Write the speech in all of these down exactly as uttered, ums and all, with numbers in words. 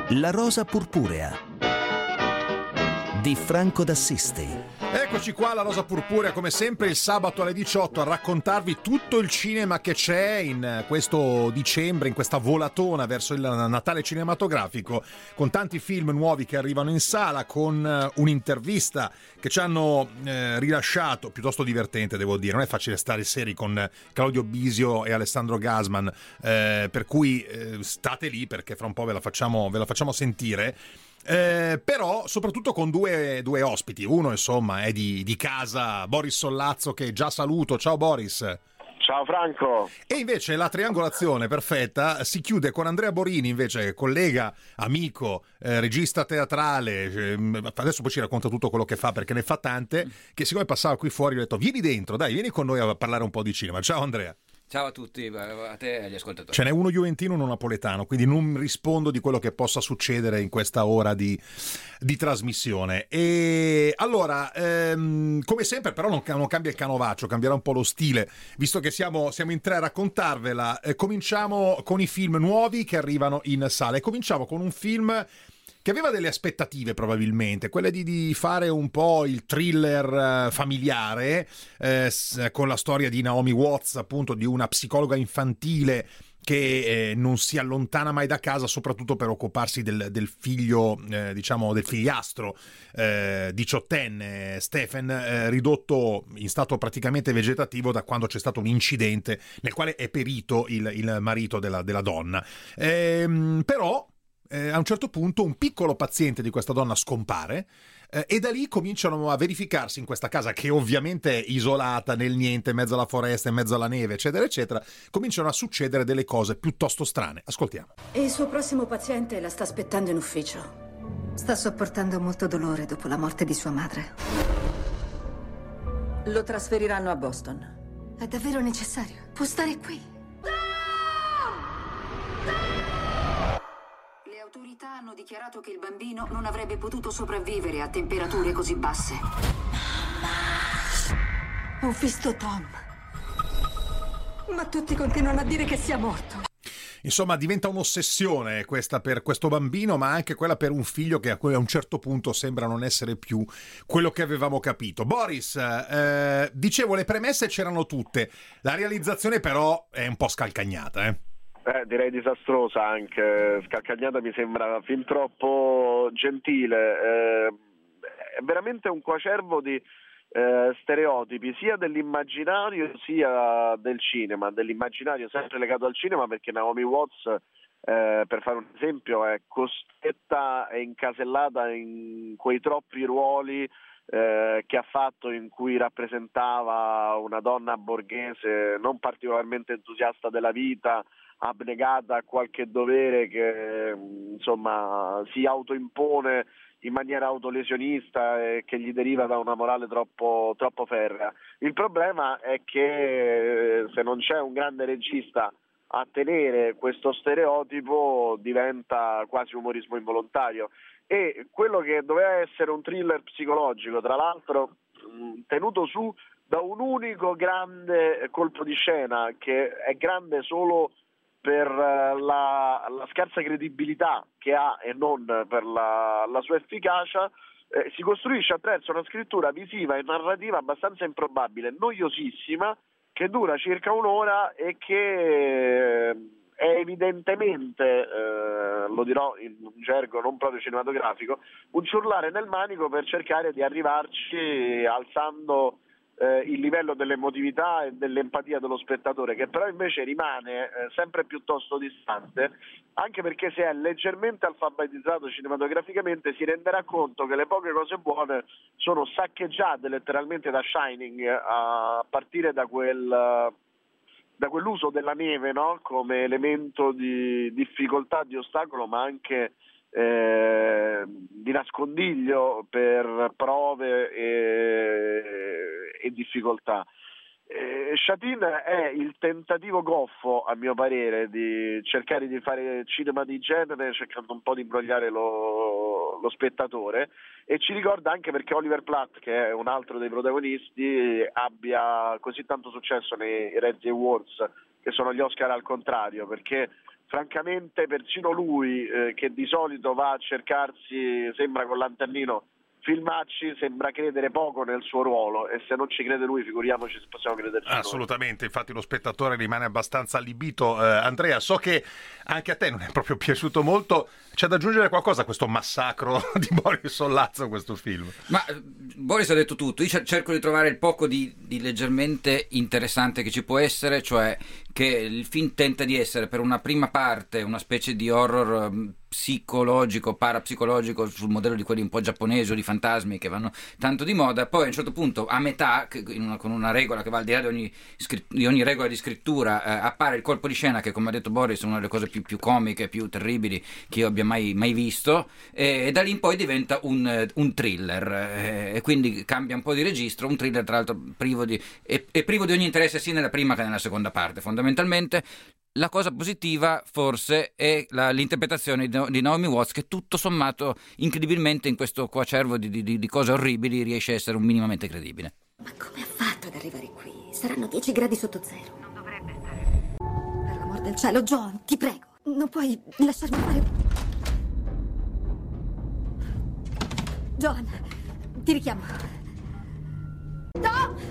La rosa purpurea di Franco d'Assisi. Eccoci qua, La Rosa Purpurea, come sempre il sabato alle diciotto a raccontarvi tutto il cinema che c'è in questo dicembre, in questa volatona verso il Natale cinematografico, con tanti film nuovi che arrivano in sala, con un'intervista che ci hanno eh, rilasciato, piuttosto divertente devo dire, non è facile stare seri con Claudio Bisio e Alessandro Gasman, eh, per cui eh, state lì perché fra un po' ve la facciamo, ve la facciamo sentire. Eh, però soprattutto con due, due ospiti. Uno insomma è di, di casa, Boris Sollazzo, che già saluto. Ciao Boris. Ciao Franco. E invece la triangolazione perfetta si chiude con Andrea Borini, invece collega, amico, eh, regista teatrale, eh, adesso poi ci racconta tutto quello che fa perché ne fa tante, che siccome passava qui fuori ho detto vieni dentro, dai, vieni con noi a parlare un po' di cinema. Ciao Andrea. Ciao a tutti, a te e agli ascoltatori. Ce n'è uno juventino e uno napoletano, quindi non rispondo di quello che possa succedere in questa ora di, di trasmissione. E allora, ehm, come sempre, però non, non cambia il canovaccio, cambierà un po' lo stile, visto che siamo, siamo in tre a raccontarvela. Eh, cominciamo con i film nuovi che arrivano in sala e cominciamo con un film che aveva delle aspettative probabilmente, quelle di, di fare un po' il thriller uh, familiare, eh, s- con la storia di Naomi Watts, appunto di una psicologa infantile che eh, non si allontana mai da casa, soprattutto per occuparsi del, del figlio, eh, diciamo del figliastro eh, diciottenne Stephen, eh, ridotto in stato praticamente vegetativo da quando c'è stato un incidente nel quale è perito il, il marito della, della donna. Ehm, però Eh, a un certo punto un piccolo paziente di questa donna scompare eh, e da lì cominciano a verificarsi in questa casa, che ovviamente è isolata nel niente, in mezzo alla foresta, in mezzo alla neve, eccetera eccetera, cominciano a succedere delle cose piuttosto strane. Ascoltiamo. E il suo prossimo paziente la sta aspettando in ufficio. Sta sopportando molto dolore dopo la morte di sua madre. Lo trasferiranno a Boston. È davvero necessario? Può stare qui. Le autorità hanno dichiarato che il bambino non avrebbe potuto sopravvivere a temperature così basse. Mamma! Ho visto Tom. Ma tutti continuano a dire che sia morto. Insomma, diventa un'ossessione questa per questo bambino, ma anche quella per un figlio che a un certo punto sembra non essere più quello che avevamo capito. Boris, eh, dicevo, le premesse c'erano tutte, la realizzazione però è un po' scalcagnata, eh? Eh, direi disastrosa anche, scalcagnata mi sembra fin troppo gentile, eh, è veramente un coacervo di eh, stereotipi sia dell'immaginario sia del cinema, dell'immaginario sempre legato al cinema, perché Naomi Watts, eh, per fare un esempio, è costretta e incasellata in quei troppi ruoli eh, che ha fatto, in cui rappresentava una donna borghese non particolarmente entusiasta della vita, abnegata a qualche dovere che insomma si autoimpone in maniera autolesionista e che gli deriva da una morale troppo, troppo ferrea. Il problema è che se non c'è un grande regista a tenere questo stereotipo diventa quasi umorismo involontario, e quello che doveva essere un thriller psicologico, tra l'altro tenuto su da un unico grande colpo di scena, che è grande solo per la, la scarsa credibilità che ha e non per la, la sua efficacia, eh, si costruisce attraverso una scrittura visiva e narrativa abbastanza improbabile, noiosissima, che dura circa un'ora e che è evidentemente, eh, lo dirò in un gergo non proprio cinematografico, un ciurlare nel manico per cercare di arrivarci alzando Eh, il livello dell'emotività e dell'empatia dello spettatore, che però invece rimane eh, sempre piuttosto distante, anche perché se è leggermente alfabetizzato cinematograficamente si renderà conto che le poche cose buone sono saccheggiate letteralmente da Shining, a partire da quel da quell'uso della neve, no? Come elemento di difficoltà, di ostacolo, ma anche Eh, di nascondiglio per prove e, e difficoltà. Eh, Chatin è il tentativo goffo, a mio parere, di cercare di fare cinema di genere cercando un po' di imbrogliare lo, lo spettatore, e ci ricorda anche perché Oliver Platt, che è un altro dei protagonisti, abbia così tanto successo nei Razzie Awards, che sono gli Oscar al contrario, perché francamente persino lui, eh, che di solito va a cercarsi, sembra con lanternino, filmacci, sembra credere poco nel suo ruolo, e se non ci crede lui figuriamoci se possiamo crederci noi. Assolutamente, infatti lo spettatore rimane abbastanza allibito. eh, Andrea, so che anche a te non è proprio piaciuto molto, c'è da aggiungere qualcosa a questo massacro di Boris Sollazzo, questo film? Ma eh, Boris ha detto tutto. Io cerco di trovare il poco di, di leggermente interessante che ci può essere, cioè che il film tenta di essere per una prima parte una specie di horror um, psicologico, parapsicologico, sul modello di quelli un po' giapponesi o di fantasmi che vanno tanto di moda. Poi a un certo punto, a metà, in una, con una regola che va al di là di ogni, di ogni regola di scrittura, eh, appare il colpo di scena che, come ha detto Boris, è una delle cose più, più comiche, più terribili che io abbia mai, mai visto, e, e da lì in poi diventa un, un thriller, eh, e quindi cambia un po' di registro, un thriller tra l'altro privo di, è, è privo di ogni interesse sia nella prima che nella seconda parte, fondamentalmente. La cosa positiva forse è la, l'interpretazione di, di Naomi Watts, che tutto sommato incredibilmente in questo coacervo di, di, di cose orribili riesce a essere un minimamente credibile. Ma come ha fatto ad arrivare qui? Saranno dieci gradi sotto zero. Non dovrebbe stare. Per l'amor del cielo, John, ti prego, non puoi lasciarmi fare... John, ti richiamo. Tom!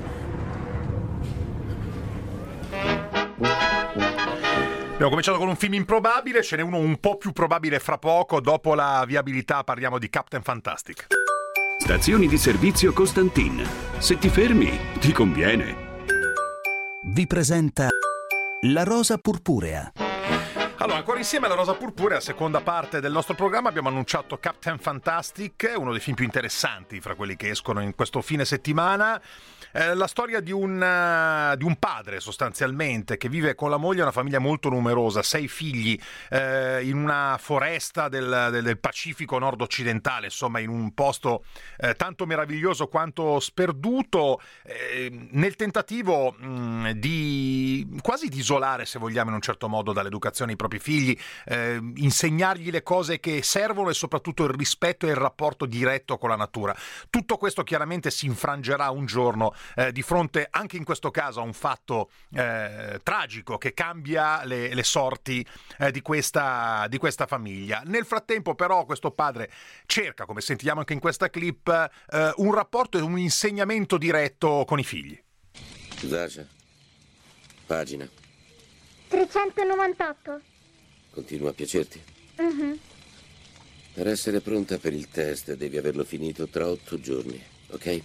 Abbiamo cominciato con un film improbabile, ce n'è uno un po' più probabile fra poco. Dopo la viabilità parliamo di Captain Fantastic. Stazioni di servizio Costantin. Se ti fermi, ti conviene. Vi presenta La Rosa Purpurea. Allora, ancora insieme alla Rosa Purpurea, seconda parte del nostro programma, abbiamo annunciato Captain Fantastic, uno dei film più interessanti fra quelli che escono in questo fine settimana. Eh, la storia di un, uh, di un padre sostanzialmente che vive con la moglie, una famiglia molto numerosa, sei figli, eh, in una foresta del, del, del Pacifico nord-occidentale, insomma in un posto eh, tanto meraviglioso quanto sperduto, eh, nel tentativo mh, di quasi di isolare, se vogliamo in un certo modo, dall'educazione i propri figli, eh, insegnargli le cose che servono e soprattutto il rispetto e il rapporto diretto con la natura. Tutto questo chiaramente si infrangerà un giorno Eh, di fronte anche in questo caso a un fatto eh, tragico che cambia le, le sorti eh, di, questa, di questa famiglia. Nel frattempo però questo padre cerca, come sentiamo anche in questa clip, eh, un rapporto e un insegnamento diretto con i figli. Zacia, pagina trecentonovantotto. Continua a piacerti? Mm-hmm. Per essere pronta per il test devi averlo finito tra otto giorni, ok?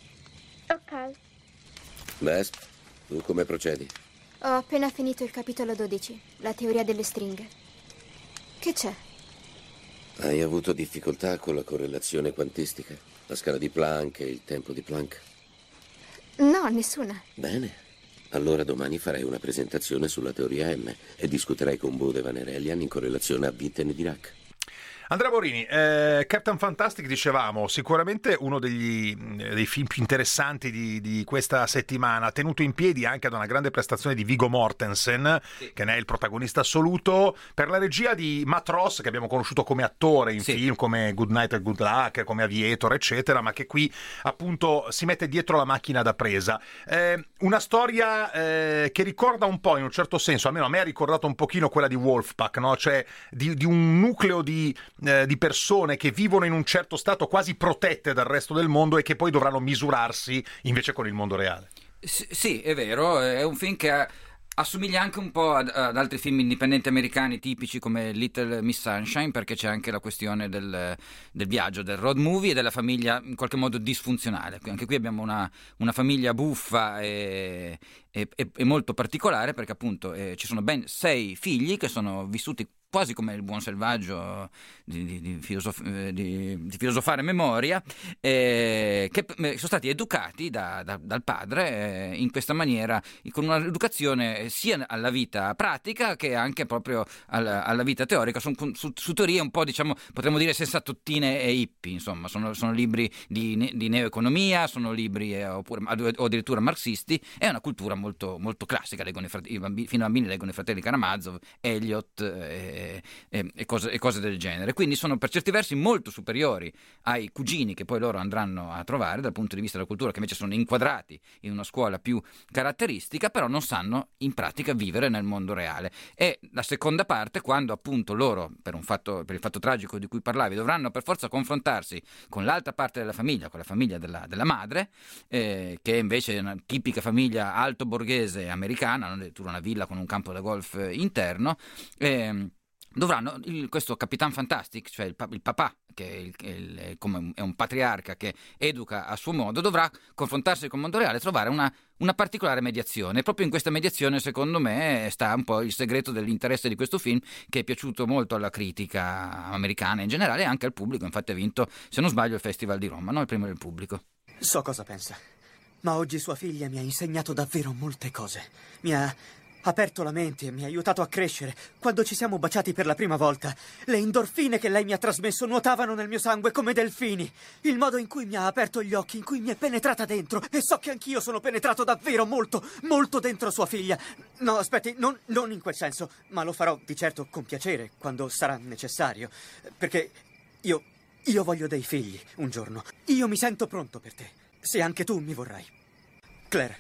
Ok. Best, tu come procedi? Ho appena finito il capitolo dodici, la teoria delle stringhe. Che c'è? Hai avuto difficoltà con la correlazione quantistica? La scala di Planck e il tempo di Planck? No, nessuna. Bene. Allora domani farei una presentazione sulla teoria M e discuterei con Bodevan e Relian in correlazione a Witten e Dirac. Andrea Borini, eh, Captain Fantastic, dicevamo, sicuramente uno degli, dei film più interessanti di, di questa settimana, tenuto in piedi anche da una grande prestazione di Viggo Mortensen, sì, che ne è il protagonista assoluto, per la regia di Matt Ross, che abbiamo conosciuto come attore in sì. film come Good Night and Good Luck, come Aviator, eccetera, ma che qui appunto si mette dietro la macchina da presa. Eh, una storia eh, che ricorda un po', in un certo senso, almeno a me ha ricordato un pochino quella di Wolfpack, no? Cioè di, di un nucleo di Eh, di persone che vivono in un certo stato quasi protette dal resto del mondo e che poi dovranno misurarsi invece con il mondo reale. S- sì, è vero, è un film che ha, assomiglia anche un po' ad, ad altri film indipendenti americani tipici come Little Miss Sunshine, perché c'è anche la questione del, del viaggio, del road movie e della famiglia in qualche modo disfunzionale. Anche qui abbiamo una, una famiglia buffa e, e, e molto particolare, perché appunto eh, ci sono ben sei figli che sono vissuti quasi come il buon selvaggio di, di, di, filosof- di, di filosofare memoria, eh, che sono stati educati da, da, dal padre eh, in questa maniera, con un'educazione sia alla vita pratica che anche proprio alla, alla vita teorica, su, su, su teorie un po', diciamo, potremmo dire sensatottine e hippie, insomma, sono, sono libri di, di neoeconomia, sono libri eh, oppure, o addirittura marxisti, è una cultura molto, molto classica, leggono i, frate- i bambini, fino a bambini leggono i fratelli Karamazov, Eliot e, e, e, cose, e cose del genere, quindi sono per certi versi molto superiori ai cugini che poi loro andranno a trovare dal punto di vista della cultura, che invece sono inquadrati in una scuola più caratteristica, però non sanno in pratica vivere nel mondo reale. E la seconda parte, quando appunto loro, per, un fatto, per il fatto tragico di cui parlavi, dovranno per forza confrontarsi con l'altra parte della famiglia, con la famiglia della, della madre, eh, che invece è una tipica famiglia alto borghese americana, non addirittura una villa con un campo da golf interno, eh, dovranno, il, questo Capitan Fantastic, cioè il, il papà, che è, il, il, come è un patriarca che educa a suo modo, dovrà confrontarsi con il mondo reale e trovare una, una particolare mediazione. E proprio in questa mediazione, secondo me, sta un po' il segreto dell'interesse di questo film, che è piaciuto molto alla critica americana in generale e anche al pubblico. Infatti ha vinto, se non sbaglio, il Festival di Roma, no? Il premio del pubblico. So cosa pensa, ma oggi sua figlia mi ha insegnato davvero molte cose. Mi ha aperto la mente e mi ha aiutato a crescere. Quando ci siamo baciati per la prima volta, le endorfine che lei mi ha trasmesso nuotavano nel mio sangue come delfini. Il modo in cui mi ha aperto gli occhi, in cui mi è penetrata dentro, e so che anch'io sono penetrato davvero molto, molto dentro sua figlia. No, aspetti, non, non in quel senso, ma lo farò di certo con piacere quando sarà necessario, perché io, io voglio dei figli un giorno. Io mi sento pronto per te, se anche tu mi vorrai. Claire,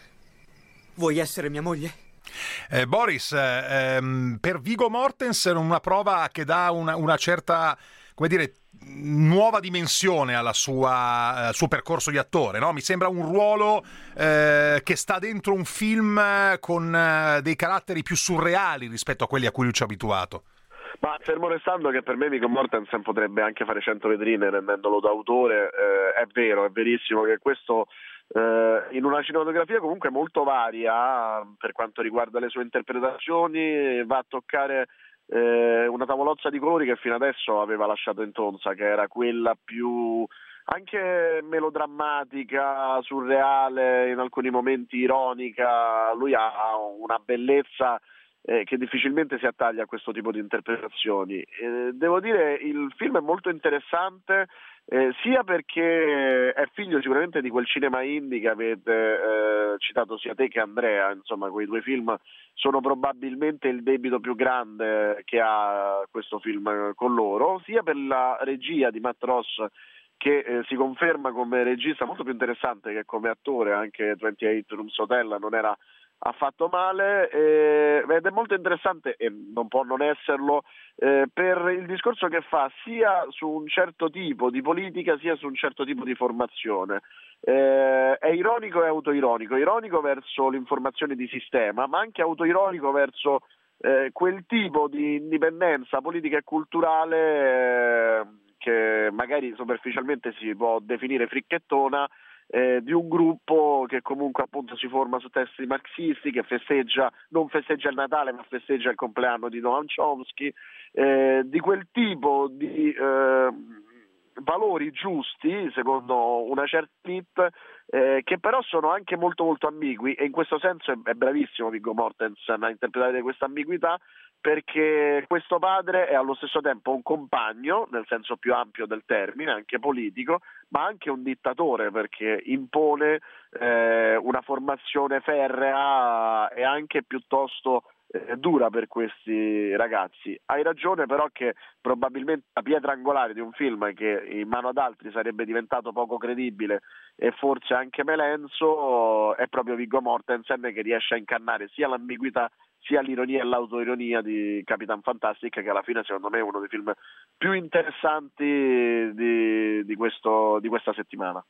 vuoi essere mia moglie? Eh, Boris, eh, ehm, per Viggo Mortensen una prova che dà una, una certa, come dire, nuova dimensione alla sua, al suo percorso di attore, no? Mi sembra un ruolo eh, che sta dentro un film con eh, dei caratteri più surreali rispetto a quelli a cui lui ci ha abituato. Ma fermo restando che per me Viggo Mortensen potrebbe anche fare cento vetrine rendendolo d'autore, eh, è vero, è verissimo che questo eh, in una cinematografia comunque molto varia per quanto riguarda le sue interpretazioni va a toccare eh, una tavolozza di colori che fino adesso aveva lasciato intonsa, che era quella più anche melodrammatica, surreale, in alcuni momenti ironica. Lui ha una bellezza Eh, che difficilmente si attaglia a questo tipo di interpretazioni. Eh, devo dire, il film è molto interessante eh, sia perché è figlio sicuramente di quel cinema indie che avete eh, citato sia te che Andrea, insomma quei due film sono probabilmente il debito più grande che ha questo film con loro, sia per la regia di Matt Ross, che eh, si conferma come regista molto più interessante che come attore. Anche ventotto Rooms Hotel non era affatto male, eh, ed è molto interessante, e non può non esserlo, eh, per il discorso che fa sia su un certo tipo di politica sia su un certo tipo di formazione. Eh, è ironico e autoironico, ironico verso l'informazione di sistema, ma anche autoironico verso eh, quel tipo di indipendenza politica e culturale eh, che magari superficialmente si può definire fricchettona, Eh, di un gruppo che comunque appunto si forma su testi marxisti, che festeggia, non festeggia il Natale ma festeggia il compleanno di Noam Chomsky, eh, di quel tipo di eh, valori giusti secondo una certa elite, eh, che però sono anche molto molto ambigui, e in questo senso è, è bravissimo Viggo Mortensen a interpretare questa ambiguità, perché questo padre è allo stesso tempo un compagno, nel senso più ampio del termine, anche politico, ma anche un dittatore, perché impone eh, una formazione ferrea e anche piuttosto eh, dura per questi ragazzi. Hai ragione però che probabilmente la pietra angolare di un film che in mano ad altri sarebbe diventato poco credibile e forse anche melenso è proprio Viggo Mortensen, che riesce a incannare sia l'ambiguità sia l'ironia e l'autoironia di Capitan Fantastic, che alla fine secondo me è uno dei film più interessanti di, di, questo, di questa settimana.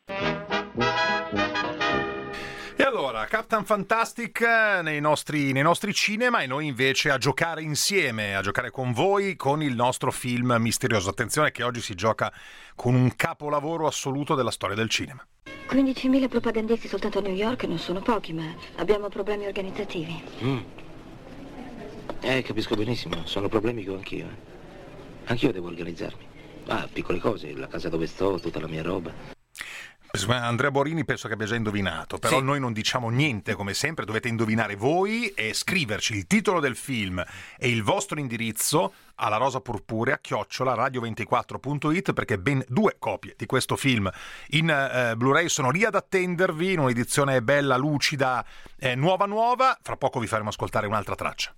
E allora, Captain Fantastic nei nostri, nei nostri cinema, e noi invece a giocare insieme, a giocare con voi con il nostro film misterioso. Attenzione che oggi si gioca con un capolavoro assoluto della storia del cinema. quindicimila propagandisti soltanto a New York non sono pochi, ma abbiamo problemi organizzativi. Mm. Eh, capisco benissimo, sono problemi che ho anch'io. Eh. Anch'io devo organizzarmi. Ah, piccole cose, la casa dove sto, tutta la mia roba. Andrea Borini penso che abbia già indovinato, però sì. Noi non diciamo niente, come sempre dovete indovinare voi e scriverci il titolo del film e il vostro indirizzo alla rosa purpurea chiocciola radio ventiquattro punto it, perché ben due copie di questo film in eh, Blu-ray sono lì ad attendervi in un'edizione bella, lucida, eh, nuova nuova. Fra poco vi faremo ascoltare un'altra traccia.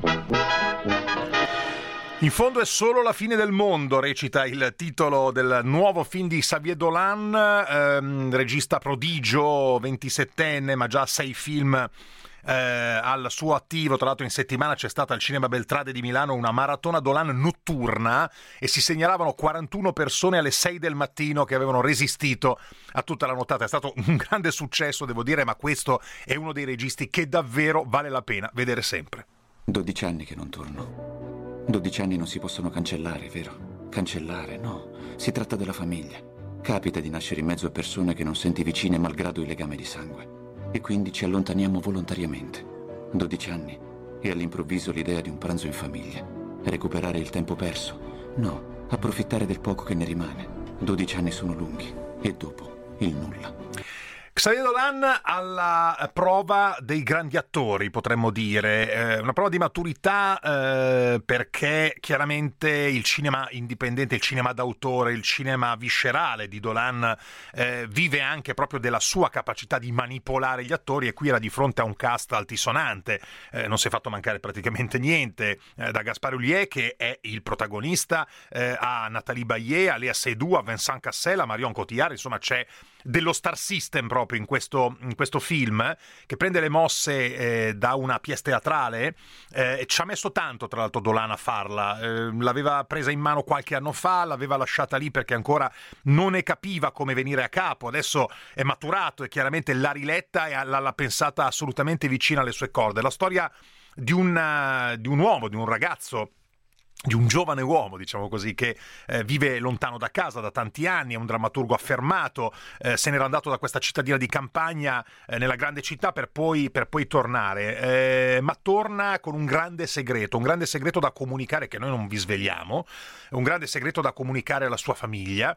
In fondo è solo la fine del mondo, recita il titolo del nuovo film di Xavier Dolan, ehm, regista prodigio, ventisettenne, ma già sei film eh, al suo attivo. Tra l'altro in settimana c'è stata al Cinema Beltrade di Milano una maratona Dolan notturna e si segnalavano quarantuno persone alle sei del mattino che avevano resistito a tutta la nottata. È stato un grande successo, devo dire, ma questo è uno dei registi che davvero vale la pena vedere sempre. dodici anni che non torno. dodici anni non si possono cancellare, vero? Cancellare, no. Si tratta della famiglia. Capita di nascere in mezzo a persone che non senti vicine malgrado il legame di sangue. E quindi ci allontaniamo volontariamente. dodici anni. E all'improvviso l'idea di un pranzo in famiglia. Recuperare il tempo perso. No, approfittare del poco che ne rimane. dodici anni sono lunghi. E dopo, il nulla. Xavier Dolan alla prova dei grandi attori, potremmo dire, eh, una prova di maturità eh, perché chiaramente il cinema indipendente, il cinema d'autore, il cinema viscerale di Dolan eh, vive anche proprio della sua capacità di manipolare gli attori, e qui era di fronte a un cast altisonante, eh, non si è fatto mancare praticamente niente, eh, da Gaspard Ullier, che è il protagonista, eh, a Nathalie Baye, a Léa Seydoux, a Vincent Cassel, a Marion Cotillard. Insomma c'è dello star system proprio in questo, in questo film, che prende le mosse eh, da una pièce teatrale, eh, e ci ha messo tanto tra l'altro Dolan a farla, eh, l'aveva presa in mano qualche anno fa, l'aveva lasciata lì perché ancora non ne capiva come venire a capo. Adesso è maturato e chiaramente l'ha riletta e l'ha, l'ha pensata assolutamente vicina alle sue corde. La storia di un, di un uomo, di un ragazzo, di un giovane uomo, diciamo così, che eh, vive lontano da casa da tanti anni, è un drammaturgo affermato, eh, se n'era andato da questa cittadina di campagna eh, nella grande città per poi, per poi tornare, eh, ma torna con un grande segreto, un grande segreto da comunicare che noi non vi svegliamo, un grande segreto da comunicare alla sua famiglia.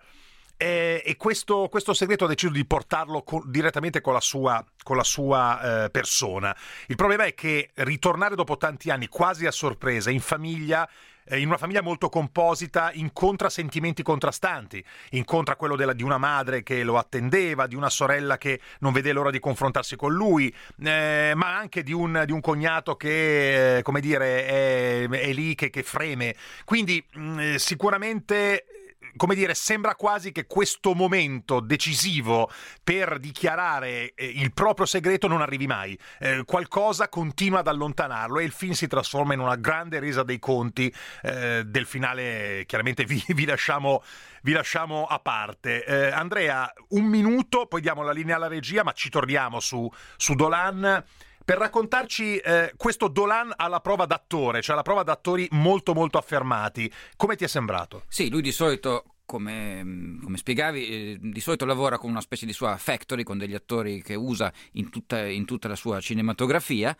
E, e questo, questo segreto ha deciso di portarlo co- direttamente con la sua, con la sua eh, persona. Il problema è che ritornare dopo tanti anni, quasi a sorpresa, in famiglia, eh, in una famiglia molto composita, incontra sentimenti contrastanti. Incontra quello della, di una madre che lo attendeva, di una sorella che non vede l'ora di confrontarsi con lui, eh, ma anche di un, di un cognato che, eh, come dire, è, è lì che, che freme. Quindi mh, sicuramente, come dire, sembra quasi che questo momento decisivo per dichiarare eh, il proprio segreto non arrivi mai. Eh, qualcosa continua ad allontanarlo e il film si trasforma in una grande resa dei conti. Eh, del finale chiaramente vi, vi, lasciamo, vi lasciamo a parte. Eh, Andrea, un minuto, poi diamo la linea alla regia, ma ci torniamo su, su Dolan per raccontarci eh, questo Dolan alla prova d'attore, cioè alla prova d'attori molto molto affermati. Come ti è sembrato? Sì, lui di solito, come, come spiegavi, eh, di solito lavora con una specie di sua factory, con degli attori che usa in tutta, in tutta la sua cinematografia.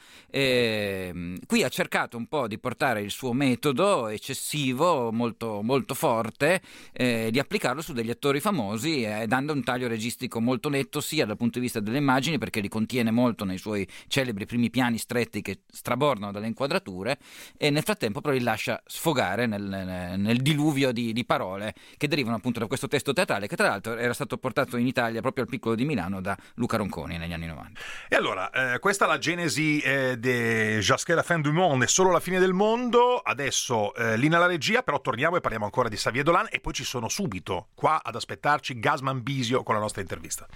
E, qui ha cercato un po' di portare il suo metodo eccessivo, molto, molto forte, eh, di applicarlo su degli attori famosi, eh, dando un taglio registico molto netto, sia dal punto di vista delle immagini, perché li contiene molto nei suoi celebri primi piani stretti che strabordano dalle inquadrature, e nel frattempo però li lascia sfogare nel, nel, nel diluvio di, di parole che derivano appunto da questo testo teatrale, che tra l'altro era stato portato in Italia proprio al Piccolo di Milano da Luca Ronconi negli anni novanta. E allora, eh, questa è la genesi eh, di Jusqu'à la fin du monde, è solo la fine del mondo. Adesso eh, linea alla regia, però torniamo e parliamo ancora di Xavier Dolan, e poi ci sono subito qua ad aspettarci Gasman Bisio con la nostra intervista.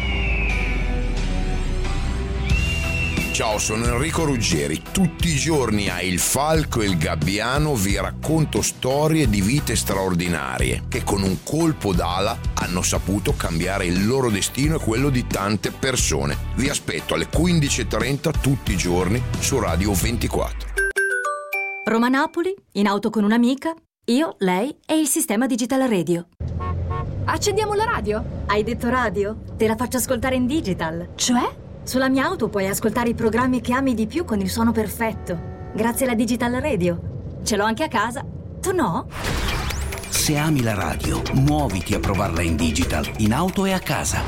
Ciao, sono Enrico Ruggeri. Tutti i giorni a Il Falco e il Gabbiano vi racconto storie di vite straordinarie che con un colpo d'ala hanno saputo cambiare il loro destino e quello di tante persone. Vi aspetto alle quindici e trenta tutti i giorni su Radio ventiquattro. Roma-Napoli, in auto con un'amica, io, lei e il sistema Digital Radio. Accendiamo la radio? Hai detto radio? Te la faccio ascoltare in digital. Cioè? Sulla mia auto puoi ascoltare i programmi che ami di più con il suono perfetto, grazie alla Digital Radio. Ce l'ho anche a casa. Tu no? Se ami la radio, muoviti a provarla in digital, in auto e a casa.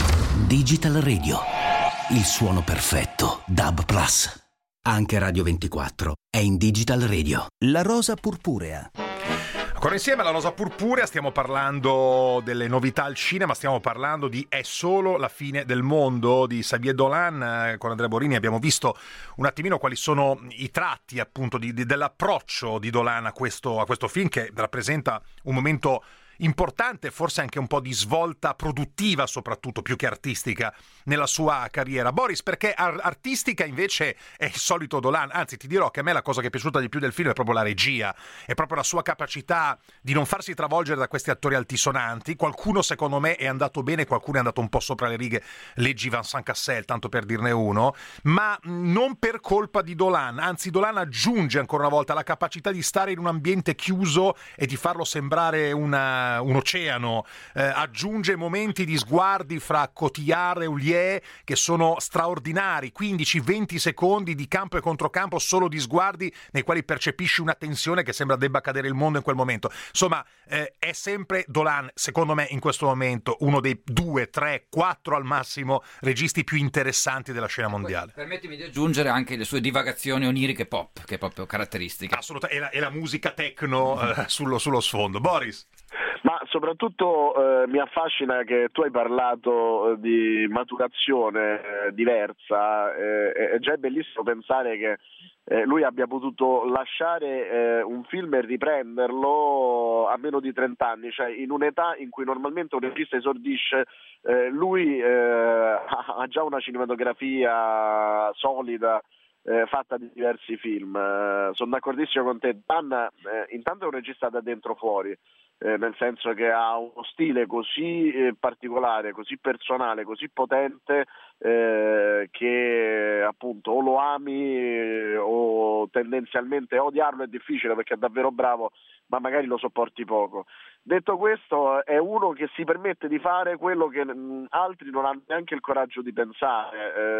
Digital Radio, il suono perfetto. D A B Plus. Anche Radio ventiquattro è in Digital Radio. La rosa purpurea. Ancora insieme alla Rosa Purpurea stiamo parlando delle novità al cinema, stiamo parlando di È solo la fine del mondo di Xavier Dolan. Con Andrea Borini abbiamo visto un attimino quali sono i tratti appunto di, di, dell'approccio di Dolan a questo, a questo film, che rappresenta un momento importante, forse anche un po' di svolta produttiva, soprattutto più che artistica, nella sua carriera. Boris, perché ar- artistica invece è il solito Dolan, anzi ti dirò che a me la cosa che è piaciuta di più del film è proprio la regia, è proprio la sua capacità di non farsi travolgere da questi attori altisonanti. Qualcuno secondo me è andato bene, qualcuno è andato un po' sopra le righe, leggi Vincent Cassel, tanto per dirne uno, ma non per colpa di Dolan, anzi Dolan aggiunge ancora una volta la capacità di stare in un ambiente chiuso e di farlo sembrare una un oceano, eh, aggiunge momenti di sguardi fra Cotillard e Ollier che sono straordinari, quindici venti secondi di campo e controcampo solo di sguardi nei quali percepisci una tensione che sembra debba cadere il mondo in quel momento. Insomma, eh, è sempre Dolan, secondo me in questo momento, uno dei due, tre, quattro al massimo registi più interessanti della scena mondiale. Poi, permettimi di aggiungere anche le sue divagazioni oniriche pop, che è proprio caratteristica. Assolutamente, e la, e la musica techno eh, sullo, sullo sfondo. Boris? Ma soprattutto eh, mi affascina che tu hai parlato eh, di maturazione eh, diversa, eh, è già bellissimo pensare che eh, lui abbia potuto lasciare eh, un film e riprenderlo a meno di trenta anni, cioè in un'età in cui normalmente un regista esordisce, eh, lui eh, ha già una cinematografia solida, Eh, fatta di diversi film. Eh, sono d'accordissimo con te. Dan eh, intanto è un regista da dentro fuori, eh, nel senso che ha uno stile così eh, particolare, così personale, così potente eh, che appunto o lo ami eh, o tendenzialmente odiarlo è difficile perché è davvero bravo, ma magari lo sopporti poco. Detto questo, è uno che si permette di fare quello che mh, altri non hanno neanche il coraggio di pensare.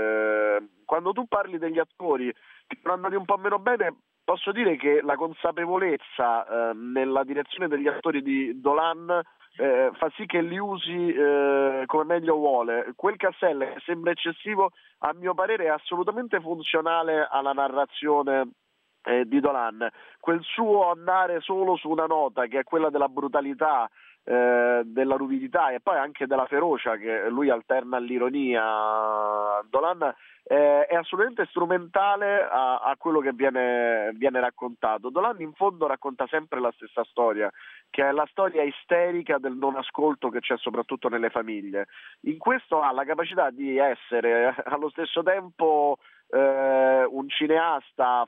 Eh, quando tu parli degli attori che sono andati un po' meno bene, posso dire che la consapevolezza eh, nella direzione degli attori di Dolan eh, fa sì che li usi eh, come meglio vuole. Quel Cassel che sembra eccessivo, a mio parere è assolutamente funzionale alla narrazione Eh, di Dolan. Quel suo andare solo su una nota che è quella della brutalità, eh, della ruvidità e poi anche della ferocia che lui alterna all'ironia. Dolan eh, è assolutamente strumentale a, a quello che viene, viene raccontato. Dolan in fondo racconta sempre la stessa storia, che è la storia isterica del non ascolto che c'è soprattutto nelle famiglie. In questo ha la capacità di essere allo stesso tempo eh, un cineasta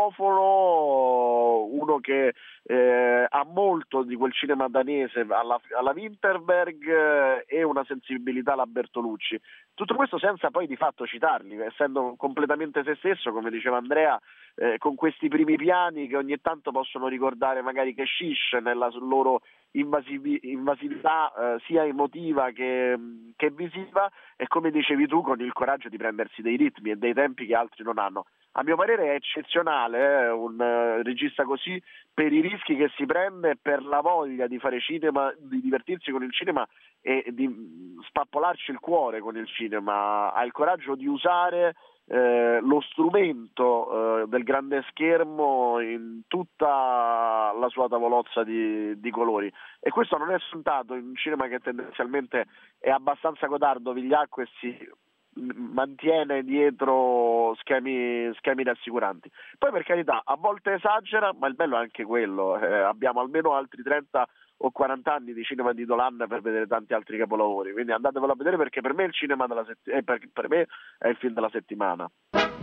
francofono, uno che eh, ha molto di quel cinema danese alla, alla Winterberg eh, e una sensibilità alla Bertolucci. Tutto questo senza poi di fatto citarli, essendo completamente se stesso, come diceva Andrea, eh, con questi primi piani che ogni tanto possono ricordare magari Keshish nella loro invasivi, invasività eh, sia emotiva che, che visiva, e come dicevi tu con il coraggio di prendersi dei ritmi e dei tempi che altri non hanno. A mio parere è eccezionale eh, un uh, regista così, per i rischi che si prende, per la voglia di fare cinema, di divertirsi con il cinema e di spappolarci il cuore con il cinema. Ha il coraggio di usare eh, lo strumento eh, del grande schermo in tutta la sua tavolozza di, di colori, e questo non è scontato in un cinema che tendenzialmente è abbastanza codardo, vigliacco e si mantiene dietro schemi, schemi rassicuranti. Poi per carità a volte esagera, ma il bello è anche quello. Eh, abbiamo almeno altri trenta o quaranta anni di cinema di Dolan per vedere tanti altri capolavori, quindi andatevelo a vedere, perché per me è il cinema della sett- eh, per, per me è il film della settimana.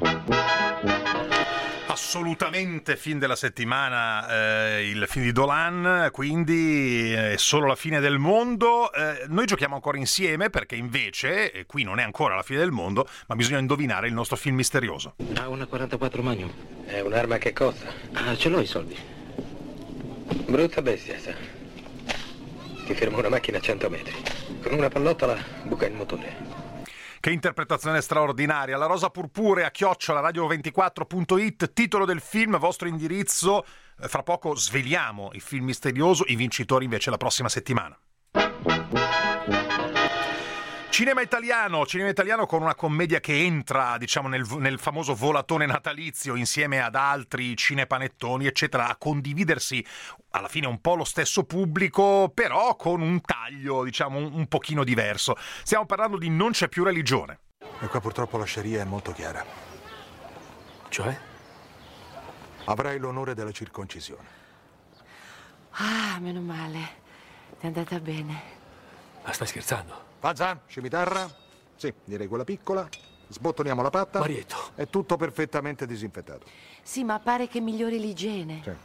Assolutamente film della settimana, eh, il film di Dolan, quindi è solo la fine del mondo. Eh, noi giochiamo ancora insieme perché invece, e qui non è ancora la fine del mondo, ma bisogna indovinare il nostro film misterioso. Ha una quarantaquattro Magnum. È un'arma che costa. Ah, ce l'ho i soldi. Brutta bestia, sa. Ti ferma una macchina a cento metri. Con una pallottola buca il motore. Che interpretazione straordinaria. La rosa purpurea, chiocciola radio ventiquattro punto it, titolo del film, vostro indirizzo. Fra poco sveliamo il film misterioso, i vincitori invece la prossima settimana. Cinema italiano, cinema italiano con una commedia che entra, diciamo, nel, nel famoso volatone natalizio insieme ad altri cinepanettoni, eccetera, a condividersi alla fine un po' lo stesso pubblico, però con un taglio, diciamo, un, un pochino diverso. Stiamo parlando di Non c'è più religione. E qua purtroppo la sceria è molto chiara. Cioè? Avrai l'onore della circoncisione. Ah, meno male. Ti è andata bene. Ma stai scherzando? Fazza, scimitarra? Sì, direi quella piccola. Sbottoniamo la patta. Marietto. È tutto perfettamente disinfettato. Sì, ma pare che migliori l'igiene. Sì.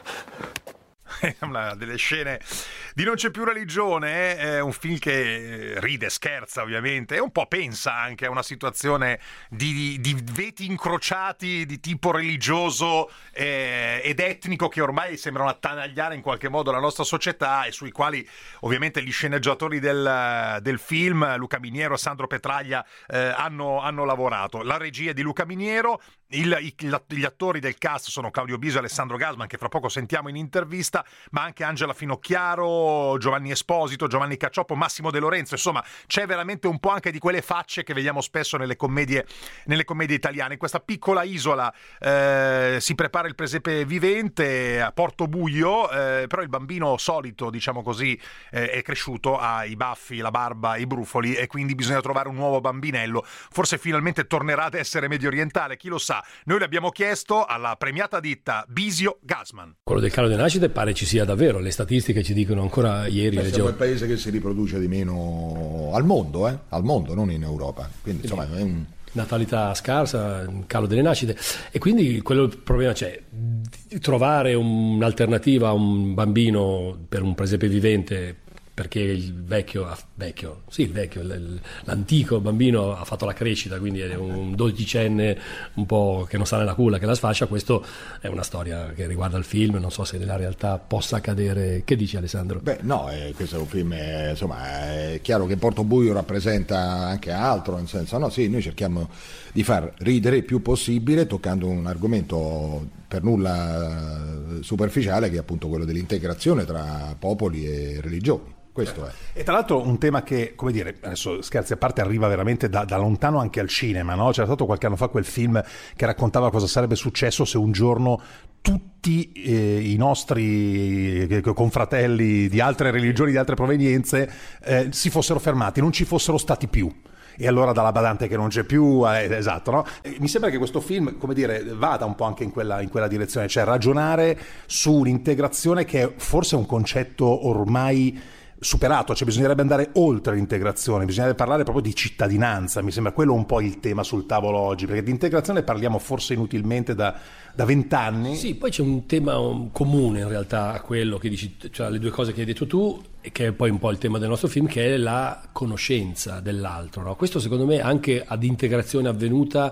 Una delle scene di Non c'è più religione, è un film che ride, scherza ovviamente, e un po' pensa anche a una situazione di, di veti incrociati di tipo religioso eh, ed etnico che ormai sembrano attanagliare in qualche modo la nostra società e sui quali ovviamente gli sceneggiatori del, del film, Luca Miniero e Sandro Petraglia, eh, hanno, hanno lavorato. La regia è di Luca Miniero. Il, i, gli attori del cast sono Claudio Bisio e Alessandro Gasman, che fra poco sentiamo in intervista, ma anche Angela Finocchiaro, Giovanni Esposito, Giovanni Cacioppo, Massimo De Lorenzo. Insomma, c'è veramente un po' anche di quelle facce che vediamo spesso nelle commedie, nelle commedie italiane. In questa piccola isola eh, si prepara il presepe vivente a Porto Buio, eh, però il bambino solito, diciamo così, eh, è cresciuto, ha i baffi, la barba, i brufoli, e quindi bisogna trovare un nuovo bambinello. Forse finalmente tornerà ad essere medio orientale, chi lo sa. Noi l'abbiamo chiesto alla premiata ditta Bisio Gasman. Quello del calo delle nascite pare ci sia davvero, le statistiche ci dicono ancora ieri. Beh, siamo il paese che si riproduce di meno al mondo, eh? Al mondo, non in Europa. Quindi insomma è un... natalità scarsa, calo delle nascite, e quindi quello il problema c'è, trovare un'alternativa a un bambino per un presepe vivente, perché il vecchio, vecchio, sì il vecchio, l'antico bambino ha fatto la crescita, quindi è un dodicenne un po' che non sta nella culla, che la sfascia. Questo è una storia che riguarda il film, non so se nella realtà possa accadere. Che dici, Alessandro? Beh no, eh, questo è un film, eh, insomma è chiaro che Porto Buio rappresenta anche altro, nel senso, no, sì, noi cerchiamo di far ridere il più possibile toccando un argomento per nulla superficiale, che è appunto quello dell'integrazione tra popoli e religioni. Questo è. E tra l'altro un tema che, come dire, adesso scherzi a parte, arriva veramente da, da lontano anche al cinema, no? C'era stato qualche anno fa quel film che raccontava cosa sarebbe successo se un giorno tutti eh, i nostri eh, confratelli di altre religioni, di altre provenienze eh, si fossero fermati, non ci fossero stati più. E allora dalla badante che non c'è più, eh, esatto, no? E mi sembra che questo film, come dire, vada un po' anche in quella, in quella direzione, cioè ragionare su un'integrazione che è forse un concetto ormai superato, cioè bisognerebbe andare oltre l'integrazione, bisognerebbe parlare proprio di cittadinanza. Mi sembra quello un po' il tema sul tavolo oggi, perché di integrazione parliamo forse inutilmente da da vent'anni. Sì, poi c'è un tema comune in realtà a quello che dici, cioè le due cose che hai detto tu, e che è poi un po' il tema del nostro film, che è la conoscenza dell'altro, no? Questo secondo me anche ad integrazione avvenuta,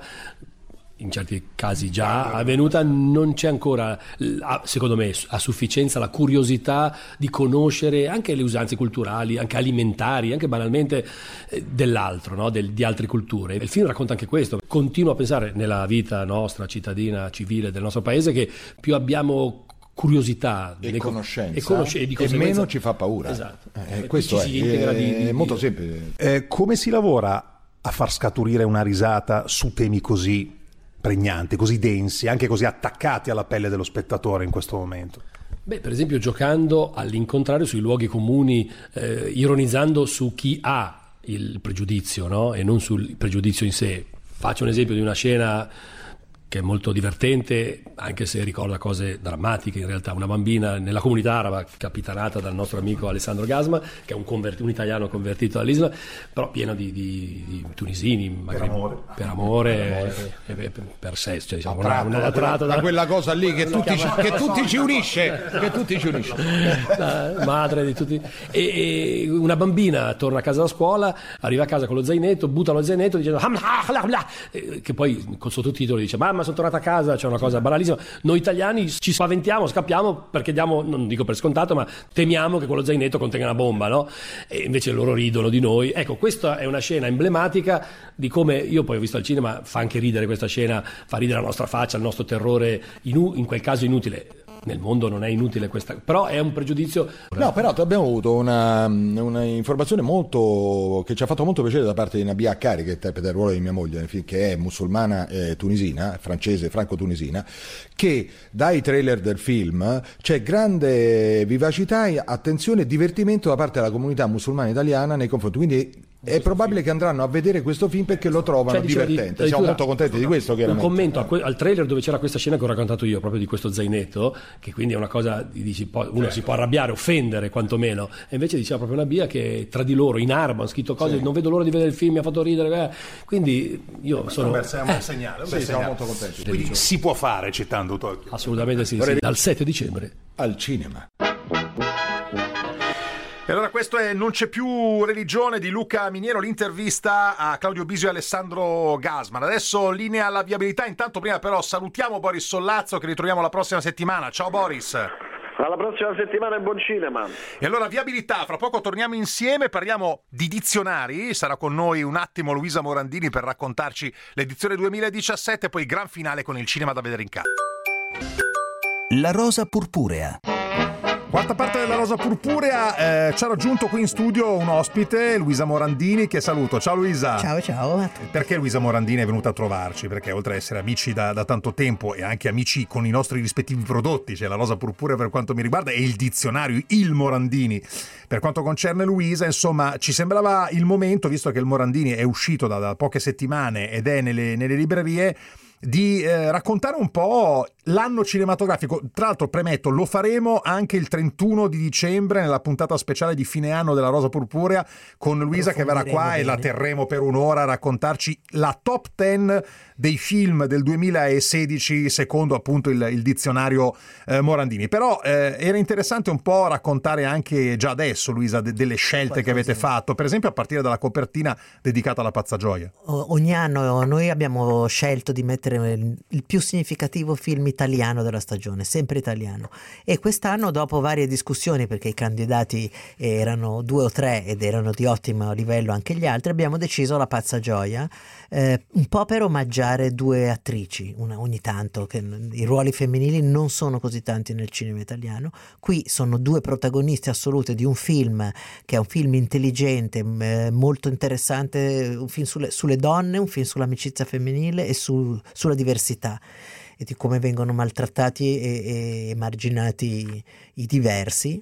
in certi casi già avvenuta, non c'è ancora, secondo me, a sufficienza la curiosità di conoscere anche le usanze culturali, anche alimentari, anche banalmente dell'altro, no? Del, di altre culture. Il film racconta anche questo. Continuo a pensare nella vita nostra cittadina, civile del nostro paese, che più abbiamo curiosità e conoscenza e, conosce- e, di e meno ci fa paura. Esatto. Eh, questo è, è, di, di, è molto semplice. Eh, come si lavora a far scaturire una risata su temi così pregnanti, così densi, anche così attaccati alla pelle dello spettatore in questo momento? Beh, per esempio giocando all'incontrario sui luoghi comuni, eh, ironizzando su chi ha il pregiudizio, no? E non sul pregiudizio in sé. Faccio un esempio di una scena che è molto divertente, anche se ricorda cose drammatiche in realtà. Una bambina nella comunità araba, capitanata dal nostro amico Alessandro Gasman, che è un, converti- un italiano convertito all'Islam, però pieno di, di, di tunisini, magari, per amore, per, amore, per, amore. E, e, per, per sesso, cioè, diciamo, attratto, una, una, attratto da, da quella cosa lì che tutti, ci, che tutti ci unisce, che tutti ci unisce. La madre di tutti. E, e una bambina torna a casa da scuola, arriva a casa con lo zainetto, butta lo zainetto dicendo che poi col sottotitolo dice: mamma, sono tornato a casa, c'è una cosa banalissima. Noi italiani ci spaventiamo, scappiamo perché diamo, non dico per scontato, ma temiamo che quello zainetto contenga una bomba, no? E invece loro ridono di noi. Ecco, questa è una scena emblematica di come, io poi ho visto al cinema, fa anche ridere questa scena, fa ridere la nostra faccia, il nostro terrore, in, in quel caso inutile. Nel mondo non è inutile questa, però è un pregiudizio. No, però abbiamo avuto una, una informazione molto che ci ha fatto molto piacere da parte di Nabia Akkari, che interpreta il ruolo di mia moglie, che è musulmana eh, tunisina, francese, franco-tunisina, che dai trailer del film c'è grande vivacità, attenzione e divertimento da parte della comunità musulmana italiana nei confronti. Quindi è probabile che andranno a vedere questo film perché lo trovano cioè, divertente. Di, Siamo molto contenti di questo, chiaramente. Un commento a que- al trailer dove c'era questa scena che ho raccontato io, proprio di questo zainetto, che quindi è una cosa, dici, uno si può arrabbiare, offendere quantomeno, e invece diceva proprio una Bia che tra di loro in arma hanno scritto cose, sì. Non vedo l'ora di vedere il film, mi ha fatto ridere, quindi io sono... Un bel segnale, un bel sì, segnale. siamo molto contenti. Quindi si può fare citando Tolkien. Assolutamente sì, sì. Dal sette dicembre al cinema. E allora questo è Non c'è più religione di Luca Miniero, l'intervista a Claudio Bisio e Alessandro Gasman. Adesso linea alla viabilità, intanto prima però salutiamo Boris Sollazzo che ritroviamo la prossima settimana. Ciao Boris. Alla prossima settimana e buon cinema. E allora viabilità, fra poco torniamo insieme, parliamo di dizionari, sarà con noi un attimo Luisa Morandini per raccontarci l'edizione duemiladiciassette e poi gran finale con il cinema da vedere in casa. La rosa purpurea. Quarta parte della Rosa Purpurea, eh, ci ha raggiunto qui in studio un ospite, Luisa Morandini, che saluto. Ciao Luisa. Ciao, ciao a tutti. Perché Luisa Morandini è venuta a trovarci? Perché oltre a essere amici da, da tanto tempo e anche amici con i nostri rispettivi prodotti, cioè la Rosa Purpurea per quanto mi riguarda e il dizionario, il Morandini per quanto concerne Luisa, insomma ci sembrava il momento, visto che il Morandini è uscito da, da poche settimane ed è nelle, nelle librerie, di eh, raccontare un po' l'anno cinematografico. Tra l'altro premetto, lo faremo anche il trentuno di dicembre nella puntata speciale di fine anno della Rosa Purpurea con Luisa che verrà qua bene. E la terremo per un'ora a raccontarci la top ten dei film del duemilasedici secondo appunto il, il dizionario eh, Morandini. Però eh, era interessante un po' raccontare anche già adesso, Luisa, de- delle scelte che avete fatto, per esempio a partire dalla copertina dedicata alla Pazzagioia. O- ogni anno noi abbiamo scelto di mettere il, il più significativo film italiano della stagione, sempre italiano, e quest'anno, dopo varie discussioni, perché i candidati erano due o tre ed erano di ottimo livello anche gli altri, abbiamo deciso La Pazzagioia, eh, un po' per omaggiare due attrici, una, ogni tanto, che i ruoli femminili non sono così tanti nel cinema italiano. Qui sono due protagoniste assolute di un film che è un film intelligente, eh, molto interessante, un film sulle, sulle donne, un film sull'amicizia femminile e su, sulla diversità e di come vengono maltrattati e, e emarginati i diversi,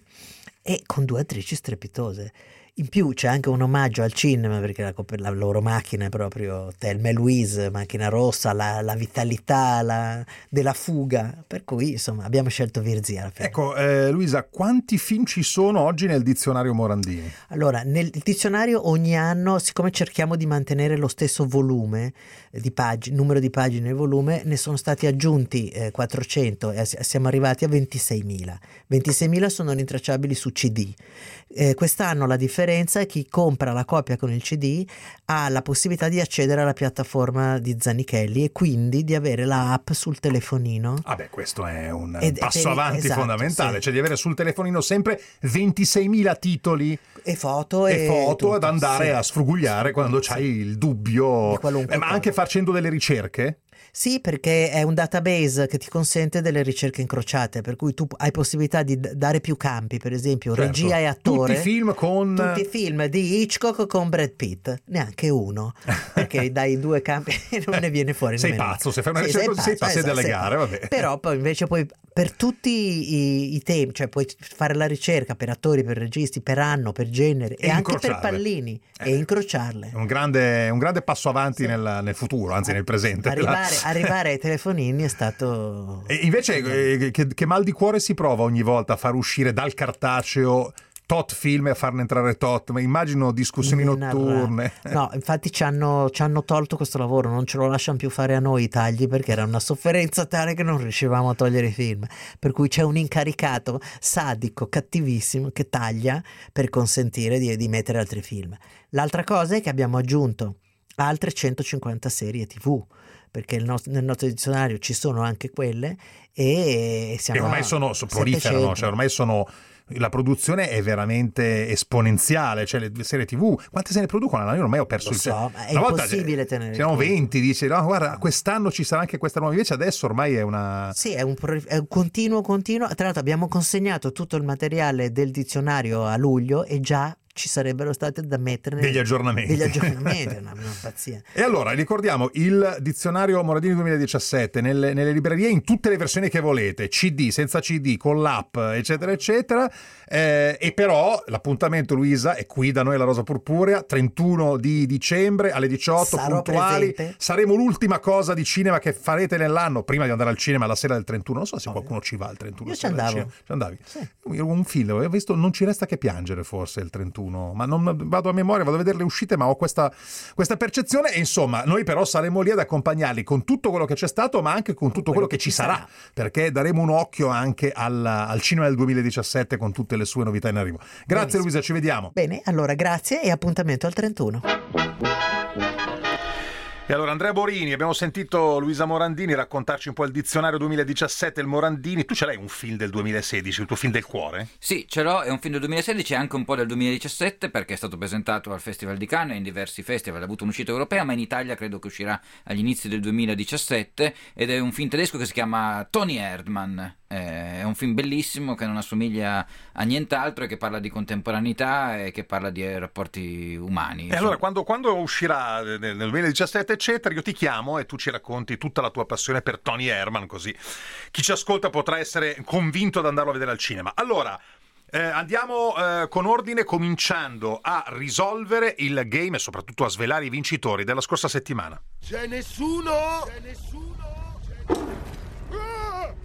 e con due attrici strepitose. In più c'è anche un omaggio al cinema, perché la, la loro macchina è proprio Thelma e Louise, macchina rossa, la, la vitalità la, della fuga, per cui insomma abbiamo scelto Virzì. Ecco, eh, Luisa, quanti film ci sono oggi nel dizionario Morandini? Allora, nel dizionario ogni anno, siccome cerchiamo di mantenere lo stesso volume di pagine, numero di pagine e volume, ne sono stati aggiunti eh, quattrocento e siamo arrivati a ventiseimila. ventiseimila sono rintracciabili su C D. Eh, quest'anno la differenza è che chi compra la copia con il C D ha la possibilità di accedere alla piattaforma di Zanichelli e quindi di avere la app sul telefonino. Ah beh, questo è un Ed, passo avanti esatto, fondamentale, sì. Cioè di avere sul telefonino sempre ventiseimila titoli e foto e, e foto tutto, ad andare sì. a sfrugugliare quando sì. c'hai il dubbio, eh, ma anche facendo delle ricerche? Sì, perché è un database che ti consente delle ricerche incrociate, per cui tu hai possibilità di d- dare più campi, per esempio certo. regia e attore. Tutti i film con... Tutti i film di Hitchcock con Brad Pitt, neanche uno, perché dai due campi e non ne viene fuori sei nemmeno. Pazzo, se fai una sì, ricerca sei, sei passi esatto, delle sei gare, vabbè. Però poi invece poi per tutti i, i temi, cioè puoi fare la ricerca per attori, per registi, per anno, per genere e, e anche per pallini eh. e incrociarle. È un grande, un grande passo avanti sì. nel, nel futuro, anzi nel presente. Arrivare, arrivare ai telefonini è stato... E invece eh, che, che mal di cuore si prova ogni volta a far uscire dal cartaceo tot film e a farne entrare tot, ma immagino discussioni notturne. No, infatti ci hanno, ci hanno tolto questo lavoro, non ce lo lasciano più fare a noi i tagli, perché era una sofferenza tale che non riuscivamo a togliere i film, per cui c'è un incaricato sadico, cattivissimo, che taglia per consentire di, di mettere altri film. L'altra cosa è che abbiamo aggiunto altre centocinquanta serie tivù, perché il nostro, nel nostro dizionario ci sono anche quelle e siamo e ormai sono, sono proliferano, cioè ormai sono la produzione è veramente esponenziale, cioè le serie tivù quante se ne producono? Io ormai ho perso Lo il so, ma è una volta impossibile tenere c'erano conto. venti, dice no guarda quest'anno ci sarà anche questa nuova, invece adesso ormai è una sì è un, pro- è un continuo continuo. Tra l'altro abbiamo consegnato tutto il materiale del dizionario a luglio e già ci sarebbero state da mettere degli aggiornamenti degli aggiornamenti una, una pazzia. E allora ricordiamo il dizionario Morandini duemiladiciassette nelle, nelle librerie in tutte le versioni che volete, C D, senza C D, con l'app eccetera eccetera, eh, e però l'appuntamento, Luisa, è qui da noi alla Rosa Purpurea, trentuno di dicembre alle diciotto. Sarò puntuali presente. Saremo l'ultima cosa di cinema che farete nell'anno prima di andare al cinema la sera del trentuno. Non so se qualcuno ci va al trentuno. Io ci andavo. Ci andavi? Sì. Un film, ho visto, non ci resta che piangere forse il trentuno, ma non vado a memoria, vado a vedere le uscite, ma ho questa, questa percezione. E insomma noi però saremo lì ad accompagnarli con tutto quello che c'è stato, ma anche con tutto quello che ci sarà, perché daremo un occhio anche al, al cinema del duemiladiciassette con tutte le sue novità in arrivo. Grazie. Benissimo. Luisa, ci vediamo. Bene, allora grazie e appuntamento al trentuno. E allora Andrea Borini, abbiamo sentito Luisa Morandini raccontarci un po' il dizionario duemiladiciassette, il Morandini. Tu ce l'hai un film del duemilasedici, il tuo film del cuore? Sì, ce l'ho, è un film del duemilasedici e anche un po' del duemiladiciassette, perché è stato presentato al Festival di Cannes e in diversi festival, ha avuto un'uscita europea, ma in Italia credo che uscirà agli inizi del duemiladiciassette, ed è un film tedesco che si chiama Toni Erdmann. È un film bellissimo che non assomiglia a nient'altro e che parla di contemporaneità e che parla di rapporti umani. E allora quando, quando uscirà nel duemiladiciassette eccetera, io ti chiamo e tu ci racconti tutta la tua passione per Toni Erdmann, così chi ci ascolta potrà essere convinto ad andarlo a vedere al cinema. Allora eh, andiamo eh, con ordine, cominciando a risolvere il game e soprattutto a svelare i vincitori della scorsa settimana. C'è nessuno? C'è nessuno? C'è...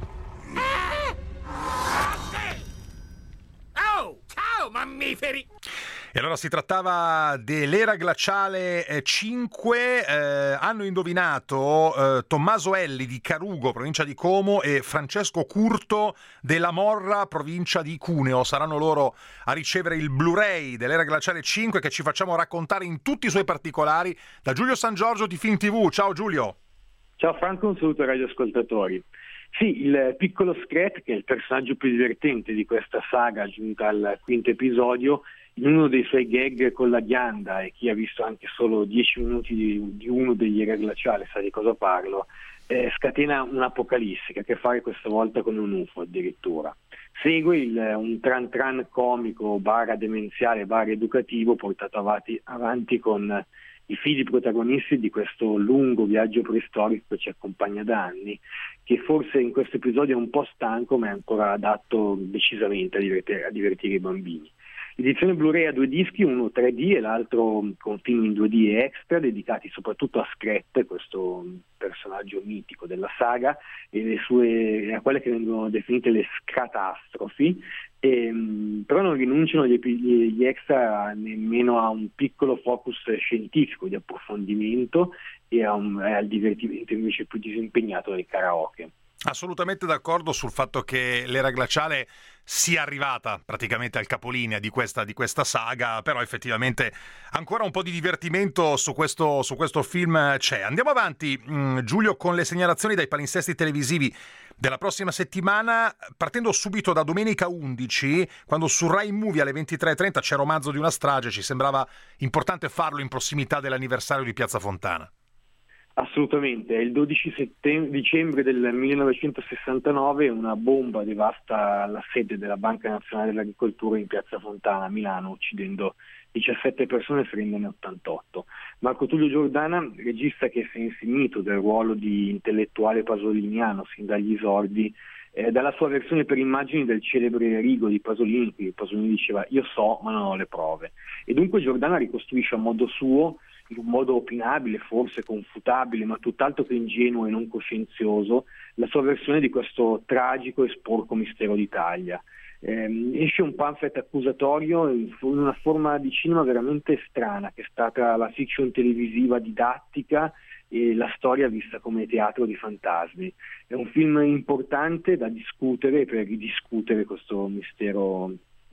Oh, ciao mammiferi! E allora si trattava dell'era glaciale cinque, eh, hanno indovinato eh, Tommaso Elli di Carugo, provincia di Como, e Francesco Curto della Morra, provincia di Cuneo. Saranno loro a ricevere il Blu-ray dell'era glaciale cinque che ci facciamo raccontare in tutti i suoi particolari da Giulio San Giorgio di Film tivù. Ciao Giulio! Ciao Franco, un saluto ai radioascoltatori. Sì, il piccolo Scrat, che è il personaggio più divertente di questa saga giunta al quinto episodio, in uno dei suoi gag con la ghianda, e chi ha visto anche solo dieci minuti di, di uno degli era glaciale sa di cosa parlo, eh, scatena un'apocalisse che ha a che fare questa volta con un U F O addirittura. Segue il, un tran tran comico barra demenziale barra educativo portato avanti, avanti con i figli protagonisti di questo lungo viaggio preistorico che ci accompagna da anni, che forse in questo episodio è un po' stanco ma è ancora adatto decisamente a divertire, a divertire i bambini. L'edizione Blu-ray a due dischi, uno tre D e l'altro con film in due D e extra, dedicati soprattutto a Scrat, questo personaggio mitico della saga, e le sue, a quelle che vengono definite le scatastrofi, e, però non rinunciano gli, gli extra nemmeno a un piccolo focus scientifico di approfondimento e, a un, e al divertimento invece più disimpegnato del karaoke. Assolutamente d'accordo sul fatto che l'era glaciale sia arrivata praticamente al capolinea di questa, di questa saga, però effettivamente ancora un po' di divertimento su questo, su questo film c'è. Andiamo avanti, mh, Giulio, con le segnalazioni dai palinsesti televisivi della prossima settimana, partendo subito da domenica undici, quando su Rai Movie alle ventitré e trenta c'è Romanzo di una strage. Ci sembrava importante farlo in prossimità dell'anniversario di Piazza Fontana. Assolutamente, è il dodici settembre, dicembre del millenovecentosessantanove, una bomba devasta la sede della Banca Nazionale dell'Agricoltura in Piazza Fontana a Milano, uccidendo diciassette persone e ferendone ottantotto. Marco Tullio Giordana, regista che si è insignito del ruolo di intellettuale pasoliniano sin dagli esordi, eh, dalla sua versione per immagini del celebre Rigo di Pasolini, che Pasolini diceva io so ma non ho le prove, e dunque Giordana ricostruisce a modo suo, in un modo opinabile, forse confutabile, ma tutt'altro che ingenuo e non coscienzioso, la sua versione di questo tragico e sporco mistero d'Italia. Eh, esce un pamphlet accusatorio in una forma di cinema veramente strana, che sta tra la fiction televisiva didattica e la storia vista come teatro di fantasmi. È un film importante da discutere per ridiscutere questo mistero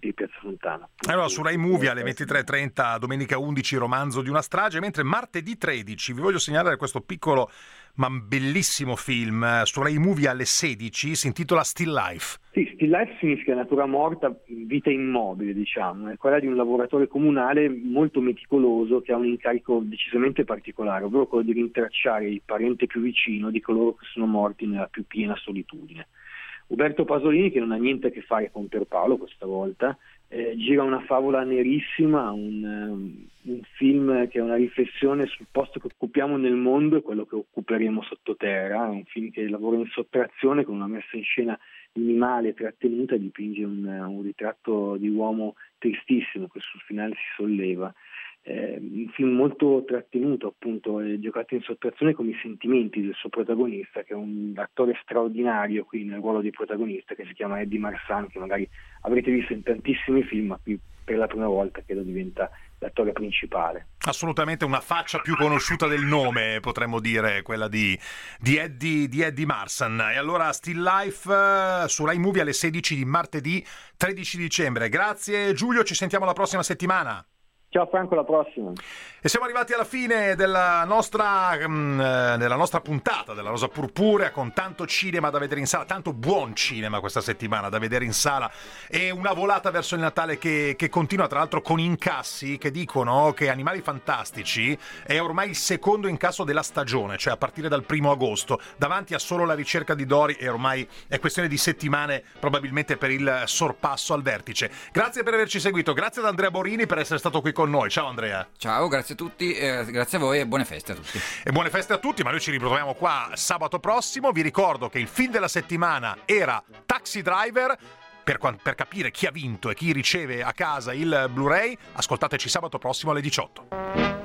di Piazza Fontana. Allora, su Rai Movie alle ventitré e trenta, domenica undici, Romanzo di una strage, mentre martedì tredici vi voglio segnalare questo piccolo ma bellissimo film su Rai Movie alle sedici, si intitola Still Life. Sì, Still Life significa natura morta, vita immobile, diciamo, è quella di un lavoratore comunale molto meticoloso che ha un incarico decisamente particolare, ovvero quello di rintracciare il parente più vicino di coloro che sono morti nella più piena solitudine. Uberto Pasolini, che non ha niente a che fare con Pierpaolo questa volta, eh, gira una favola nerissima, un, um, un film che è una riflessione sul posto che occupiamo nel mondo e quello che occuperemo sottoterra, un film che lavora in sottrazione con una messa in scena minimale, trattenuta, dipinge un, un ritratto di uomo tristissimo che sul finale si solleva. Eh, un film molto trattenuto, appunto, è giocato in sottrazione con i sentimenti del suo protagonista, che è un attore straordinario qui nel ruolo di protagonista, che si chiama Eddie Marsan, che magari avrete visto in tantissimi film, ma qui per la prima volta credo diventa l'attore principale. Assolutamente una faccia più conosciuta del nome, potremmo dire, quella di, di, Eddie, di Eddie Marsan. E allora Still Life uh, su Rai Movie alle sedici di martedì tredici dicembre. Grazie Giulio, ci sentiamo la prossima settimana. Ciao Franco, alla prossima. E siamo arrivati alla fine della nostra, mh, della nostra puntata della Rosa Purpurea, con tanto cinema da vedere in sala, tanto buon cinema questa settimana da vedere in sala, e una volata verso il Natale che, che continua, tra l'altro con incassi che dicono che Animali Fantastici è ormai il secondo incasso della stagione, cioè a partire dal primo agosto, davanti a solo La ricerca di Dory, e ormai è questione di settimane probabilmente per il sorpasso al vertice. Grazie per averci seguito, grazie ad Andrea Borini per essere stato qui con noi. Ciao Andrea. Ciao, grazie a tutti, eh, grazie a voi e buone feste a tutti. E buone feste a tutti, ma noi ci ritroviamo qua sabato prossimo. Vi ricordo che il film della settimana era Taxi Driver. Per, per capire chi ha vinto e chi riceve a casa il Blu-ray, ascoltateci sabato prossimo alle diciotto.